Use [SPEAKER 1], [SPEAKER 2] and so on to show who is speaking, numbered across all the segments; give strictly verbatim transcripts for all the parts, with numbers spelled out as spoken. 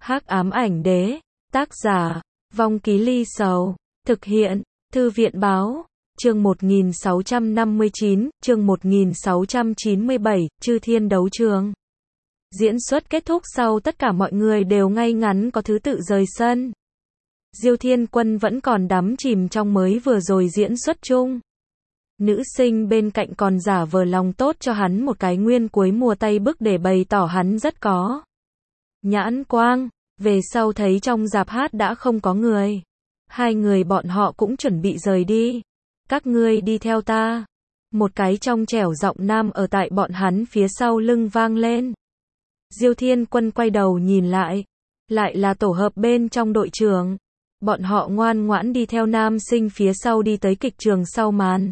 [SPEAKER 1] Hắc ám ảnh đế, tác giả, Vong Ký Ly Sầu, thực hiện, Thư viện báo, chương một nghìn sáu trăm năm mươi chín, chương một nghìn sáu trăm chín mươi bảy, Chư Thiên Đấu Trường. Diễn xuất kết thúc sau tất cả mọi người đều ngay ngắn có thứ tự rời sân. Diêu Thiên Quân vẫn còn đắm chìm trong mới vừa rồi diễn xuất chung. Nữ sinh bên cạnh còn giả vờ lòng tốt cho hắn một cái nguyên cuối mùa tay bức để bày tỏ hắn rất có nhãn quang. Về sau thấy trong rạp hát đã không có người. Hai người bọn họ cũng chuẩn bị rời đi. Các ngươi đi theo ta. Một cái trong trẻo giọng nam ở tại bọn hắn phía sau lưng vang lên. Diêu Thiên Quân quay đầu nhìn lại. Lại là tổ hợp bên trong đội trưởng. Bọn họ ngoan ngoãn đi theo nam sinh phía sau đi tới kịch trường sau màn.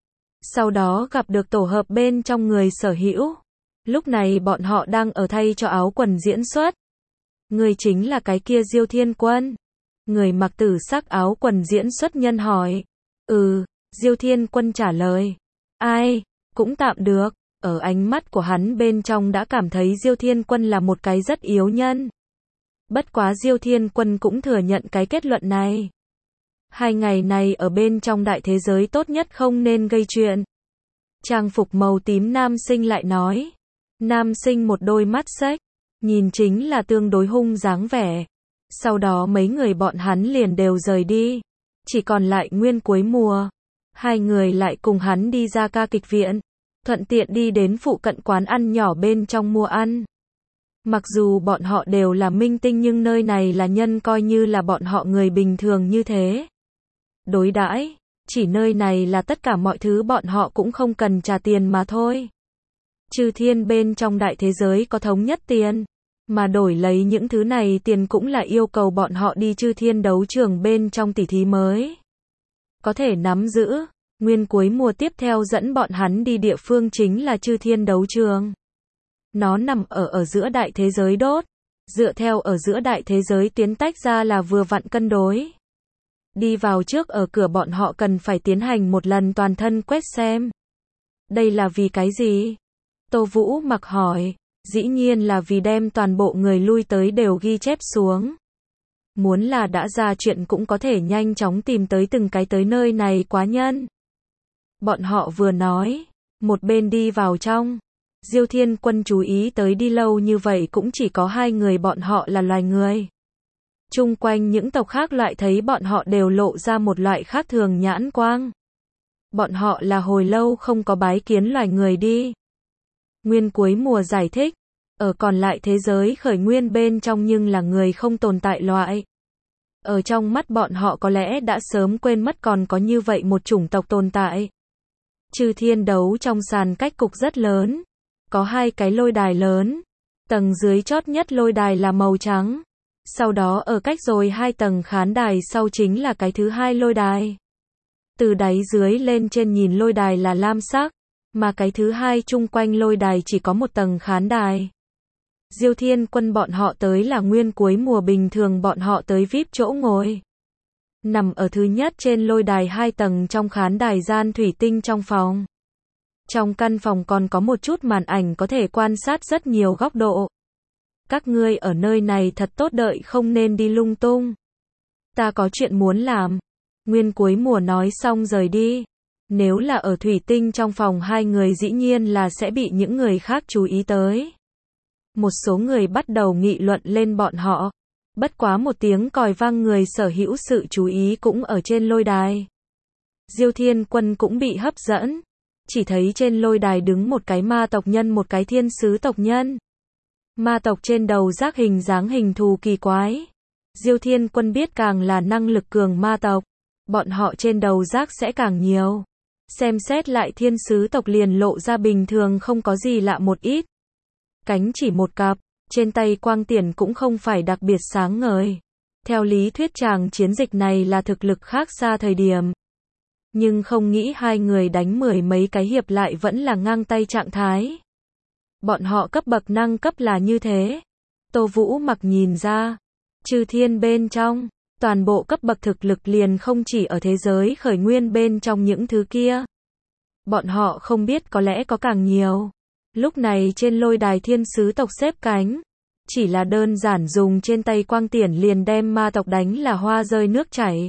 [SPEAKER 1] Sau đó gặp được tổ hợp bên trong người sở hữu. Lúc này bọn họ đang ở thay cho áo quần diễn xuất. Người chính là cái kia Diêu Thiên Quân. Người mặc tử sắc áo quần diễn xuất nhân hỏi. Ừ, Diêu Thiên Quân trả lời. Ai, cũng tạm được. Ở ánh mắt của hắn bên trong đã cảm thấy Diêu Thiên Quân là một cái rất yếu nhân. Bất quá Diêu Thiên Quân cũng thừa nhận cái kết luận này. Hai ngày này ở bên trong đại thế giới tốt nhất không nên gây chuyện. Trang phục màu tím nam sinh lại nói. Nam sinh một đôi mắt xếch, nhìn chính là tương đối hung dáng vẻ. Sau đó mấy người bọn hắn liền đều rời đi. Chỉ còn lại nguyên cuối mùa. Hai người lại cùng hắn đi ra ca kịch viện. Thuận tiện đi đến phụ cận quán ăn nhỏ bên trong mua ăn. Mặc dù bọn họ đều là minh tinh nhưng nơi này là nhân coi như là bọn họ người bình thường như thế. Đối đãi, chỉ nơi này là tất cả mọi thứ bọn họ cũng không cần trả tiền mà thôi. Chư thiên bên trong đại thế giới có thống nhất tiền, mà đổi lấy những thứ này tiền cũng là yêu cầu bọn họ đi chư thiên đấu trường bên trong tỉ thí mới có thể nắm giữ. Nguyên cuối mùa tiếp theo dẫn bọn hắn đi địa phương chính là chư thiên đấu trường. Nó nằm ở ở giữa đại thế giới đốt. Dựa theo ở giữa đại thế giới tiến tách ra là vừa vặn cân đối. Đi vào trước ở cửa bọn họ cần phải tiến hành một lần toàn thân quét xem. Đây là vì cái gì? Tô Vũ Mặc hỏi. Dĩ nhiên là vì đem toàn bộ người lui tới đều ghi chép xuống. Muốn là đã ra chuyện cũng có thể nhanh chóng tìm tới từng cái tới nơi này quá nhân. Bọn họ vừa nói, một bên đi vào trong. Diêu Thiên Quân chú ý tới đi lâu như vậy cũng chỉ có hai người bọn họ là loài người. Chung quanh những tộc khác loại thấy bọn họ đều lộ ra một loại khác thường nhãn quang. Bọn họ là hồi lâu không có bái kiến loài người đi. Nguyên cuối mùa giải thích, ở còn lại thế giới khởi nguyên bên trong nhưng là người không tồn tại loại. Ở trong mắt bọn họ có lẽ đã sớm quên mất còn có như vậy một chủng tộc tồn tại. Chư thiên đấu trong sàn cách cục rất lớn. Có hai cái lôi đài lớn. Tầng dưới chót nhất lôi đài là màu trắng. Sau đó ở cách rồi hai tầng khán đài sau chính là cái thứ hai lôi đài. Từ đáy dưới lên trên nhìn lôi đài là lam sắc. Mà cái thứ hai chung quanh lôi đài chỉ có một tầng khán đài. Diêu Thiên Quân bọn họ tới là nguyên cuối mùa bình thường bọn họ tới vi ai pi chỗ ngồi. Nằm ở thứ nhất trên lôi đài hai tầng trong khán đài gian thủy tinh trong phòng. Trong căn phòng còn có một chút màn ảnh có thể quan sát rất nhiều góc độ. Các ngươi ở nơi này thật tốt đợi không nên đi lung tung. Ta có chuyện muốn làm. Nguyên cuối mùa nói xong rời đi. Nếu là ở thủy tinh trong phòng hai người dĩ nhiên là sẽ bị những người khác chú ý tới. Một số người bắt đầu nghị luận lên bọn họ. Bất quá một tiếng còi vang người sở hữu sự chú ý cũng ở trên lôi đài. Diêu Thiên Quân cũng bị hấp dẫn. Chỉ thấy trên lôi đài đứng một cái ma tộc nhân một cái thiên sứ tộc nhân. Ma tộc trên đầu rác hình dáng hình thù kỳ quái. Diêu Thiên Quân biết càng là năng lực cường ma tộc, bọn họ trên đầu rác sẽ càng nhiều. Xem xét lại thiên sứ tộc liền lộ ra bình thường không có gì lạ một ít. Cánh chỉ một cặp, trên tay quang tiền cũng không phải đặc biệt sáng ngời. Theo lý thuyết chàng chiến dịch này là thực lực khác xa thời điểm. Nhưng không nghĩ hai người đánh mười mấy cái hiệp lại vẫn là ngang tay trạng thái. Bọn họ cấp bậc năng cấp là như thế. Tô Vũ Mặc nhìn ra. Chư thiên bên trong, toàn bộ cấp bậc thực lực liền không chỉ ở thế giới khởi nguyên bên trong những thứ kia. Bọn họ không biết có lẽ có càng nhiều. Lúc này trên lôi đài thiên sứ tộc xếp cánh. Chỉ là đơn giản dùng trên tay quang tiễn liền đem ma tộc đánh là hoa rơi nước chảy.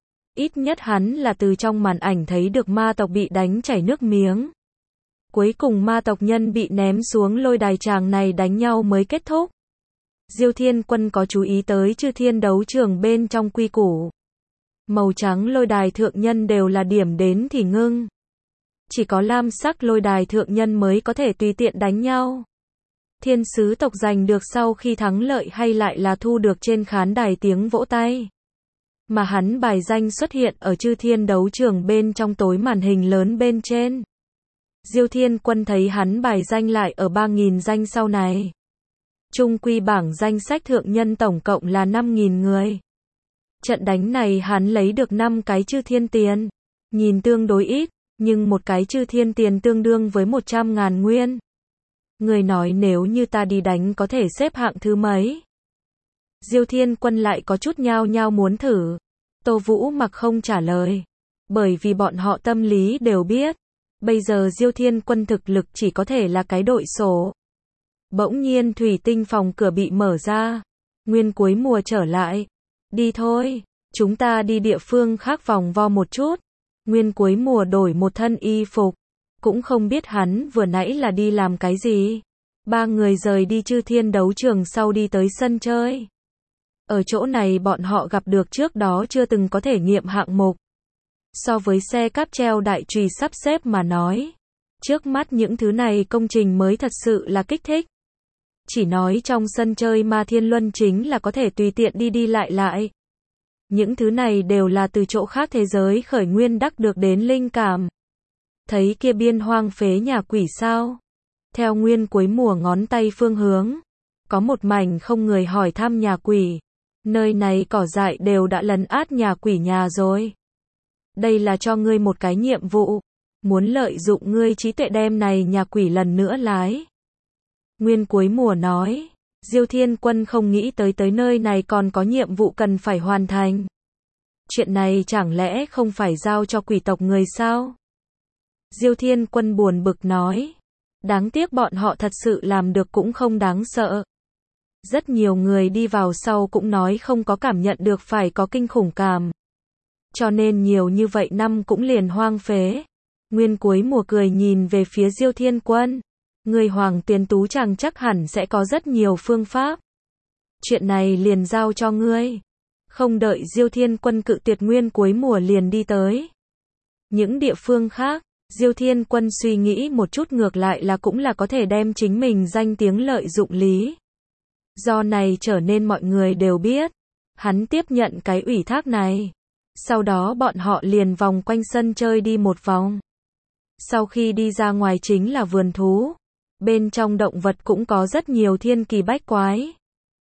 [SPEAKER 1] Ít nhất hắn là từ trong màn ảnh thấy được ma tộc bị đánh chảy nước miếng. Cuối cùng ma tộc nhân bị ném xuống lôi đài, tràng này đánh nhau mới kết thúc. Diêu Thiên Quân có chú ý tới chư thiên đấu trường bên trong quy củ. Màu trắng lôi đài thượng nhân đều là điểm đến thì ngưng. Chỉ có lam sắc lôi đài thượng nhân mới có thể tùy tiện đánh nhau. Thiên sứ tộc giành được sau khi thắng lợi hay lại là thu được trên khán đài tiếng vỗ tay. Mà hắn bài danh xuất hiện ở chư thiên đấu trường bên trong tối màn hình lớn bên trên. Diêu Thiên Quân thấy hắn bài danh lại ở ba nghìn danh sau này. Trung quy bảng danh sách thượng nhân tổng cộng là năm nghìn người. Trận đánh này hắn lấy được năm cái chư thiên tiền. Nhìn tương đối ít, nhưng một cái chư thiên tiền tương đương với một trăm ngàn nguyên. Người nói nếu như ta đi đánh có thể xếp hạng thứ mấy? Diêu Thiên Quân lại có chút nhao nhao muốn thử. Tô Vũ Mặc không trả lời. Bởi vì bọn họ tâm lý đều biết. Bây giờ Diêu Thiên Quân thực lực chỉ có thể là cái đội sổ. Bỗng nhiên thủy tinh phòng cửa bị mở ra. Nguyên cuối mùa trở lại. Đi thôi, chúng ta đi địa phương khác vòng vo một chút. Nguyên cuối mùa đổi một thân y phục. Cũng không biết hắn vừa nãy là đi làm cái gì. Ba người rời đi chư thiên đấu trường sau đi tới sân chơi. Ở chỗ này bọn họ gặp được trước đó chưa từng có thể nghiệm hạng mục. So với xe cáp treo đại chùy sắp xếp mà nói, trước mắt những thứ này công trình mới thật sự là kích thích. Chỉ nói trong sân chơi Ma Thiên Luân chính là có thể tùy tiện đi đi lại lại. Những thứ này đều là từ chỗ khác thế giới khởi nguyên đắc được đến linh cảm. Thấy kia biên hoang phế nhà quỷ sao? Theo Nguyên cuối mùa ngón tay phương hướng, có một mảnh không người hỏi thăm nhà quỷ. Nơi này cỏ dại đều đã lấn át nhà quỷ nhà rồi. Đây là cho ngươi một cái nhiệm vụ. Muốn lợi dụng ngươi trí tuệ đem này nhà quỷ lần nữa lái. Nguyên cuối mùa nói. Diêu Thiên Quân không nghĩ tới tới nơi này còn có nhiệm vụ cần phải hoàn thành. Chuyện này chẳng lẽ không phải giao cho quỷ tộc người sao? Diêu Thiên Quân buồn bực nói. Đáng tiếc bọn họ thật sự làm được cũng không đáng sợ. Rất nhiều người đi vào sau cũng nói không có cảm nhận được phải có kinh khủng cảm. Cho nên nhiều như vậy năm cũng liền hoang phế. Nguyên cuối mùa cười nhìn về phía Diêu Thiên Quân. Người Hoàng Tuyền Tú chàng chắc hẳn sẽ có rất nhiều phương pháp. Chuyện này liền giao cho ngươi. Không đợi Diêu Thiên Quân cự tuyệt, Nguyên cuối mùa liền đi tới. Những địa phương khác, Diêu Thiên Quân suy nghĩ một chút ngược lại là cũng là có thể đem chính mình danh tiếng lợi dụng lý. Do này trở nên mọi người đều biết. Hắn tiếp nhận cái ủy thác này. Sau đó bọn họ liền vòng quanh sân chơi đi một vòng. Sau khi đi ra ngoài chính là vườn thú. Bên trong động vật cũng có rất nhiều thiên kỳ bách quái.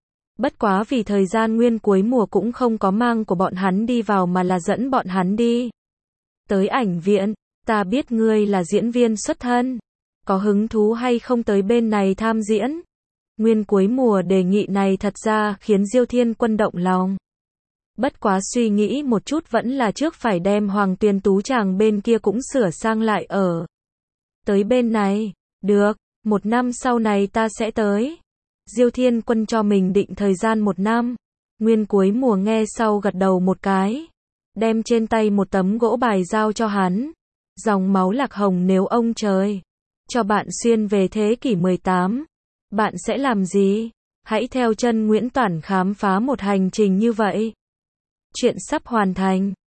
[SPEAKER 1] Bất quá vì thời gian Nguyên cuối mùa cũng không có mang của bọn hắn đi vào mà là dẫn bọn hắn đi. Tới ảnh viện, ta biết ngươi là diễn viên xuất thân. Có hứng thú hay không tới bên này tham diễn? Nguyên cuối mùa đề nghị này thật ra khiến Diêu Thiên Quân động lòng. Bất quá suy nghĩ một chút vẫn là trước phải đem Hoàng Tuyền Tú chàng bên kia cũng sửa sang lại ở. Tới bên này, được, một năm sau này ta sẽ tới. Diêu Thiên Quân cho mình định thời gian một năm. Nguyên cuối mùa nghe sau gật đầu một cái. Đem trên tay một tấm gỗ bài giao cho hắn. Dòng máu lạc hồng nếu ông trời cho bạn xuyên về thế kỷ mười tám. Bạn sẽ làm gì? Hãy theo chân Nguyễn Toản khám phá một hành trình như vậy. Chuyện sắp hoàn thành.